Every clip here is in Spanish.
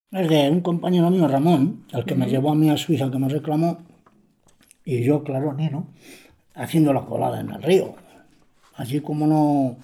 Es de un compañero mío, Ramón, el que me llevó a mí a Suiza, que me reclamó, y yo, claro, ni no, haciendo la colada en el río. Allí como no...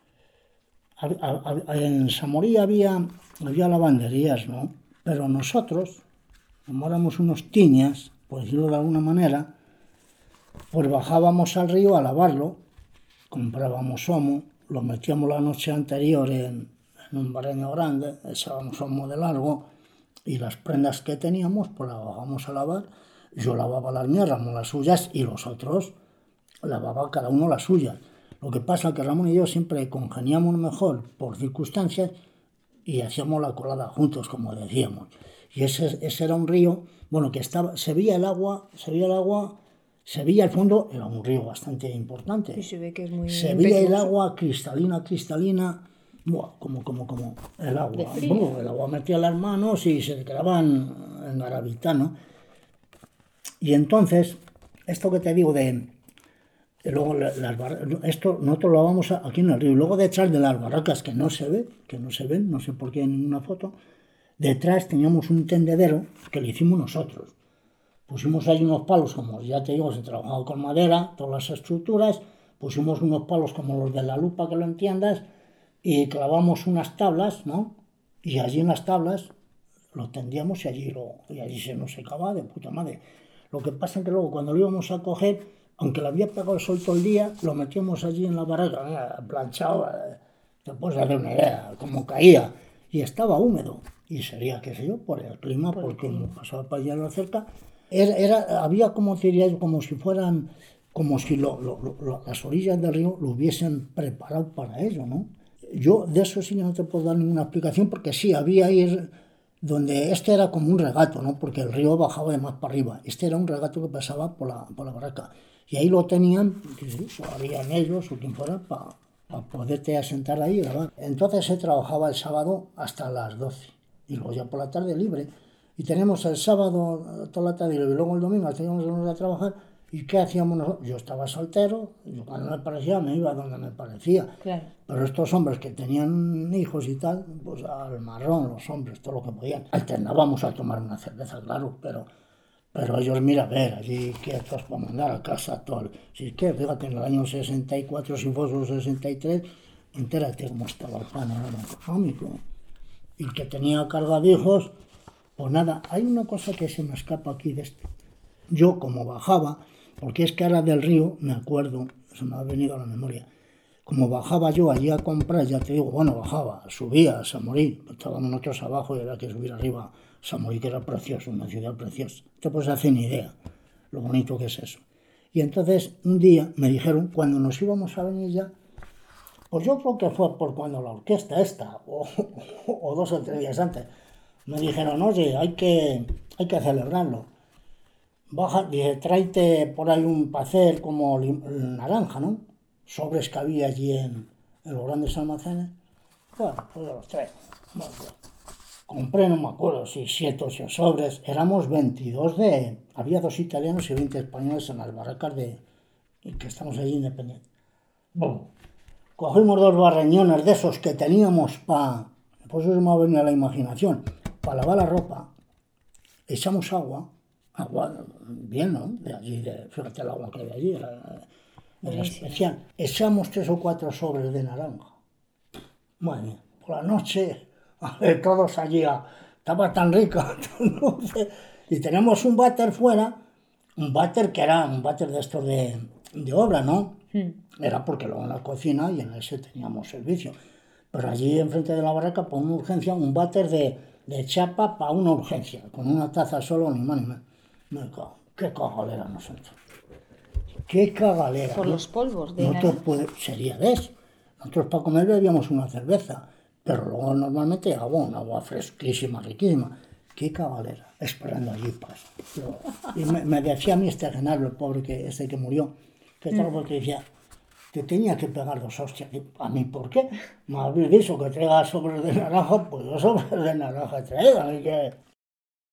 En Samorí había lavanderías, ¿no? Pero nosotros, como éramos unos tiñas, por decirlo de alguna manera, pues bajábamos al río a lavarlo, comprábamos homo, lo metíamos la noche anterior en un barreño grande, echábamos homo de largo y las prendas que teníamos pues las bajábamos a lavar. Yo lavaba las mías, Ramón las suyas y los otros lavaba cada uno las suyas. Lo que pasa es que Ramón y yo siempre congeniamos mejor por circunstancias y hacíamos la colada juntos, como decíamos. Y ese era un río, bueno, que estaba, se veía el fondo, era un río bastante importante. Y se ve que es muy Se veía el impetuoso. agua cristalina, buah, como el De agua. fría. El agua metía las manos y se quedaban en garabita, ¿no? Y entonces, esto que te digo luego esto nosotros lo vamos aquí en el río. Y luego detrás de las barracas que no se ve, que no se ven, no sé por qué en ninguna foto, detrás teníamos un tendedero que lo hicimos nosotros. Pusimos ahí unos palos, como ya te digo, se trabajaba con madera, todas las estructuras, pusimos unos palos como los de la lupa, que lo entiendas, y clavamos unas tablas, ¿no? Y allí en las tablas lo tendíamos y allí se nos secaba de puta madre. Lo que pasa es que luego cuando lo íbamos a coger, aunque le había pegado el sol todo el día, lo metíamos allí en la barraca, planchado, te puedes hacer una idea, como caía, y estaba húmedo. Y sería, qué sé yo, por el clima, Por el porque como clima. pasaba para allá cerca, había como diría yo, como si fueran, como si las orillas del río lo hubiesen preparado para ello, ¿no? Yo de eso sí no te puedo dar ninguna explicación porque sí, había ir donde este era como un regato, ¿no? Porque el río bajaba de más para arriba. Este era un regato que pasaba por la barraca. Y ahí lo tenían, que sí, lo harían ellos o quien fuera, para poderte asentar ahí y grabar. Entonces se trabajaba el sábado hasta las 12 y luego ya por la tarde libre. Y tenemos el sábado toda la tarde y luego el domingo teníamos que irnos a trabajar. ¿Y qué hacíamos nosotros? Yo estaba soltero, yo cuando me parecía me iba donde me parecía. Claro. Pero estos hombres que tenían hijos y tal, pues al marrón, los hombres, todo lo que podían. Alternábamos a tomar una cerveza, claro, pero ellos, mira, a ver, allí quietos para mandar a casa todo. Si es que, fíjate, en el año 64, si fue el 63, entérate cómo estaba el panorama económico. Y el que tenía carga de hijos, pues nada, hay una cosa que se me escapa aquí de esto. Yo, como bajaba, porque es que ahora del río, me acuerdo, se me ha venido a la memoria, como bajaba yo allí a comprar, ya te digo, bueno, bajaba, subía a Samorí, estábamos nosotros abajo y había que subir arriba. Samorí, que era precioso, una ciudad preciosa. Te puedes hacer ni idea lo bonito que es eso. Y entonces un día me dijeron, cuando nos íbamos a venir ya, pues yo creo que fue por cuando la orquesta esta, o 2 o 3 días antes, me dijeron, oye, hay que celebrarlo. Baja, dije, tráete por ahí un pacer como naranja, ¿no? Sobres que había allí en los grandes almacenes. Bueno, pues yo los traigo. Bueno, pues, compré, no me acuerdo si 7 o 8 sobres. Éramos 22 Había 2 italianos y 20 españoles en las barracas que estamos allí independientes. Bueno, cogimos 2 barreñones de esos que teníamos para... Pues eso me ha venido a la imaginación. Para lavar la ropa, echamos agua bien, ¿no? De allí, fíjate el agua que hay allí, era Buenísimo. especial. Echamos 3 o 4 sobres de naranja. Madre mía, por la noche, a ver, todos allí, estaba tan rica, no sé. Y tenemos un váter fuera, un váter que era un váter de estos de obra, ¿no? Era porque luego en la cocina y en ese teníamos servicio. Pero allí enfrente de la barraca, para una urgencia, un váter de chapa para una urgencia, con una taza solo, ni más ni menos. Me cago, qué cagalera nosotros. Qué cagalera, Por ¿no? los polvos de Nosotros naranja. sería de eso. Nosotros para comer bebíamos una cerveza, pero luego normalmente agua, un agua fresquísima, riquísima. Qué cabalera, esperando allí paz. Y me decía a mí este Genaro, el pobre que murió, que tal, porque decía, te tenía que pegar 2 hostias. Digo, ¿a mí por qué? Me habéis dicho que traiga sobres de naranja, pues yo sobres de naranja he traído. A mí que...